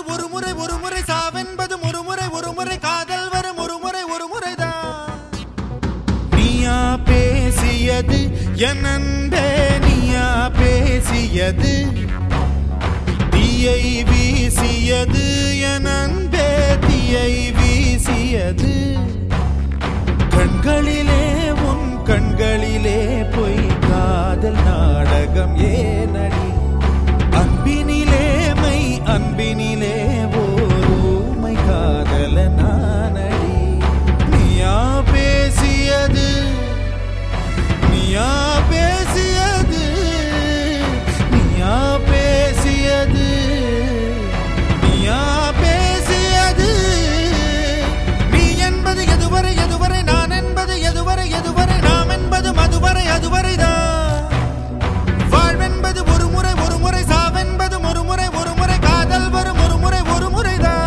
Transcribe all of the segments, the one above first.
ஒரு முறை சாவென்பது ஒரு முறை காதல் வரும் ஒரு முறைதான். நீயா பேசியது என் அன்பே, நீயா பேசியது தீயை வீசியது என் அன்பே, தீயை வீசியது. கண்களிலே உன் கண்களிலே பொய் காதல் நாடகம் ஏனடி, அன்பினிலே மை அன்பினிலே ஓருமை காதல நானடி. நீயா பேசியது நீயா பேசியது நீயா பேசியது நீயா பேசியது. நீ என்பது எதுவரை நான் என்பது எதுவரை நாம் என்பது அதுவரைதான். வாழ்வென்பது ஒரு முறை சாவென்பது ஒரு முறை காதல் வரும் ஒரு முறைதான்.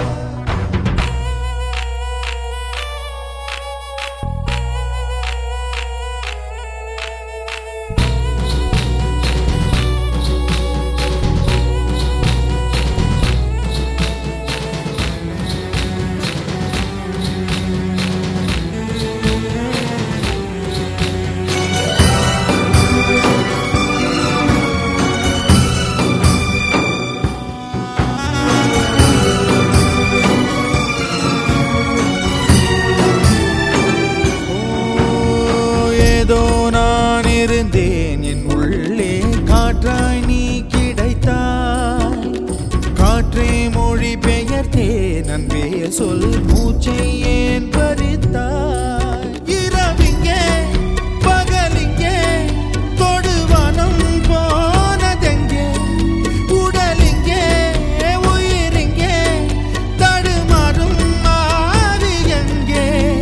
ஏதோ நான் இருந்தேன் என் உள்ளே காற்றாய் நீ கிடைத்தாய். காற்றே மொழி பெயர்த்தேன் அன்பே சொல் மூச்சை ஏன் பறித்தாய். இரவிங்கே பகலிங்கே தொடுவானம் போனதெங்கே, உடலிங்கே உயிரிங்கே தடுமாறும் மாறி எங்கே.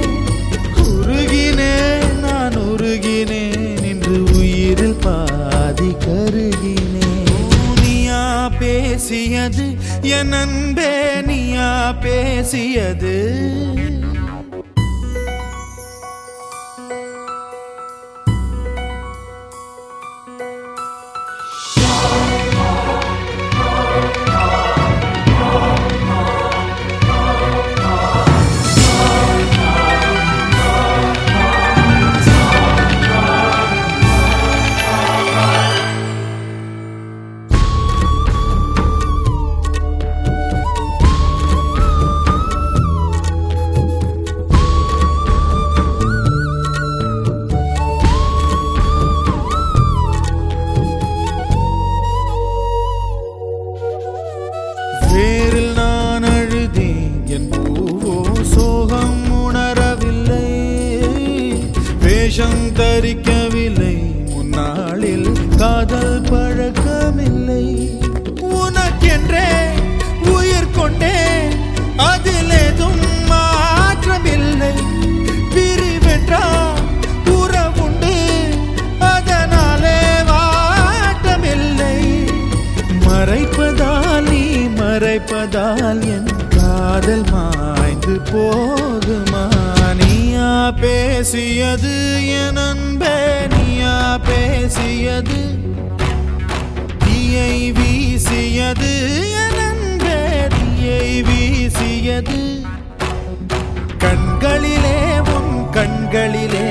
உருகினேன் நான் உருகினேன் இன்று உயிரில் பாதி கருகினேன். நீயா பேசியது என் அன்பே, நீயா பேசியது. வேரில் நான் அழுதேன் என் பூவோ சோகம் உணரவில்லை, வேஷம் தரிக்கவில்லை முன்னாளில் காதல் பழக்கமில்லை. உனக்கென்றே உயிர் கொண்டே அதில் ஏதும் மாற்றமில்லை. பிரிவென்றால் உறவுண்டு அதனாலே வாட்டமில்லை. மறைப்பதால் நீ மறைப்பதால் என் காதல் மாய்ந்து போகுமா. நீயா பேசியது என் அன்பே, நீயா பேசியது தீயை வீசியது என் அன்பே, தீயை வீசியது. கண்களிலே உன் கண்களிலே